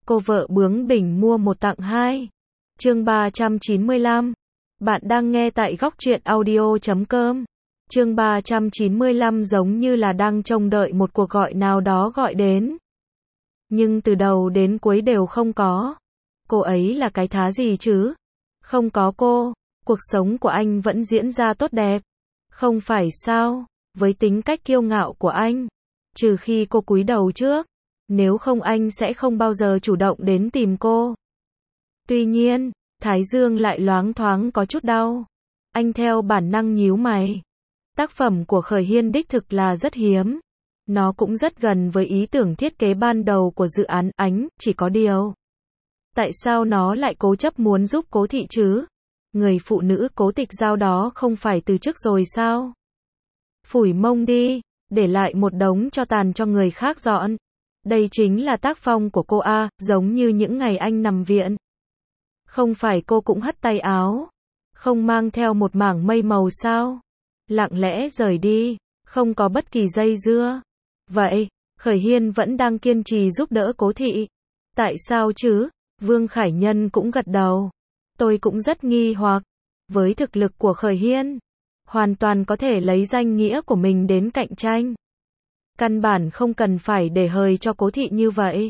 Cô vợ bướng bỉnh mua một tặng hai. Chương 395. Bạn đang nghe tại góc truyện audio.com. Chương 395 giống như là đang trông đợi một cuộc gọi nào đó gọi đến. Nhưng từ đầu đến cuối đều không có. Cô ấy là cái thá gì chứ? Không có cô, cuộc sống của anh vẫn diễn ra tốt đẹp. Không phải sao? Với tính cách kiêu ngạo của anh, trừ khi cô cúi đầu trước, nếu không anh sẽ không bao giờ chủ động đến tìm cô. Tuy nhiên, thái dương lại loáng thoáng có chút đau. Anh theo bản năng nhíu mày. Tác phẩm của Khởi Hiên đích thực là rất hiếm. Nó cũng rất gần với ý tưởng thiết kế ban đầu của dự án Ánh, chỉ có điều. Tại sao nó lại cố chấp muốn giúp Cố Thị chứ? Người phụ nữ Cố Tịch Giao đó không phải từ chức rồi sao? Phủi mông đi, để lại một đống tro tàn cho người khác dọn. Đây chính là tác phong của cô a, giống như những ngày anh nằm viện. Không phải cô cũng hất tay áo, không mang theo một mảng mây màu sao? Lặng lẽ rời đi, không có bất kỳ dây dưa. Vậy, Khởi Hiên vẫn đang kiên trì giúp đỡ Cố Thị. Tại sao chứ? Vương Khải Nhân cũng gật đầu. Tôi cũng rất nghi hoặc. Với thực lực của Khởi Hiên, hoàn toàn có thể lấy danh nghĩa của mình đến cạnh tranh. Căn bản không cần phải để hời cho Cố Thị như vậy.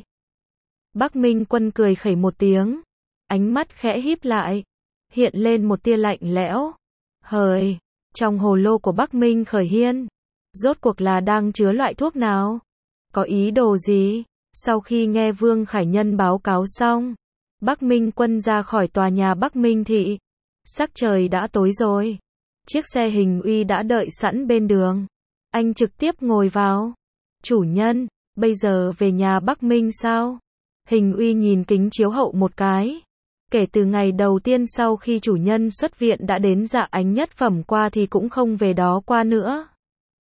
Bắc Minh Quân cười khẩy một tiếng. Ánh mắt khẽ híp lại. Hiện lên một tia lạnh lẽo. Hời, trong hồ lô của Bắc Minh Khởi Hiên, rốt cuộc là đang chứa loại thuốc nào? Có ý đồ gì? Sau khi nghe Vương Khải Nhân báo cáo xong, Bắc Minh Quân ra khỏi tòa nhà Bắc Minh Thị. Sắc trời đã tối rồi. Chiếc xe Hình Uy đã đợi sẵn bên đường. Anh trực tiếp ngồi vào. Chủ nhân, bây giờ về nhà Bắc Minh sao? Hình Uy nhìn kính chiếu hậu một cái. Kể từ ngày đầu tiên sau khi chủ nhân xuất viện đã đến Dạ Ánh nhất phẩm qua thì cũng không về đó qua nữa.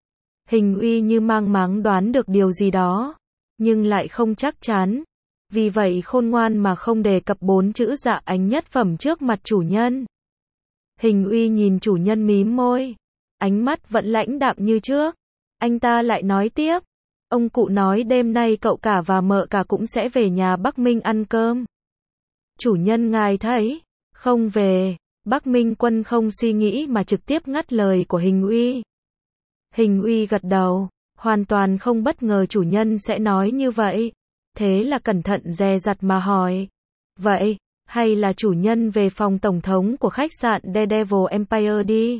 Hình Uy như mang máng đoán được điều gì đó, nhưng lại không chắc chắn. Vì vậy khôn ngoan mà không đề cập 4 chữ Dạ Ánh nhất phẩm trước mặt chủ nhân. Hình Uy nhìn chủ nhân mím môi, ánh mắt vẫn lãnh đạm như trước. Anh ta lại nói tiếp, ông cụ nói đêm nay cậu cả và mợ cả cũng sẽ về nhà Bắc Minh ăn cơm. Chủ nhân ngài thấy, không về. Bắc Minh Quân không suy nghĩ mà trực tiếp ngắt lời của Hình Uy. Hình Uy gật đầu, hoàn toàn không bất ngờ chủ nhân sẽ nói như vậy. Thế là cẩn thận dè dặt mà hỏi, vậy, hay là chủ nhân về phòng tổng thống của khách sạn Daredevil Empire đi?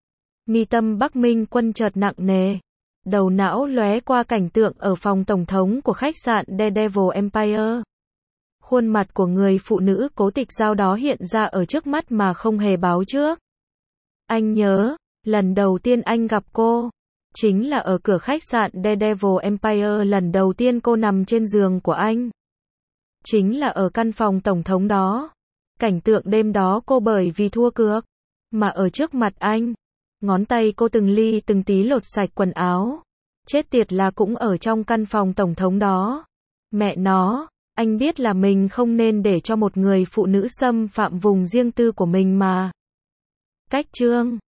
Mi tâm Bắc Minh Quân chợt nặng nề. Đầu não lóe qua cảnh tượng ở phòng tổng thống của khách sạn Daredevil Empire. Khuôn mặt của người phụ nữ Cố Tịch Giao đó hiện ra ở trước mắt mà không hề báo trước. Anh nhớ, lần đầu tiên anh gặp cô, chính là ở cửa khách sạn Daredevil Empire, lần đầu tiên cô nằm trên giường của anh. Chính là ở căn phòng tổng thống đó. Cảnh tượng đêm đó cô bởi vì thua cược, mà ở trước mặt anh. Ngón tay cô từng ly từng tí lột sạch quần áo. Chết tiệt là cũng ở trong căn phòng tổng thống đó. Mẹ nó, anh biết là mình không nên để cho một người phụ nữ xâm phạm vùng riêng tư của mình mà. Cách chương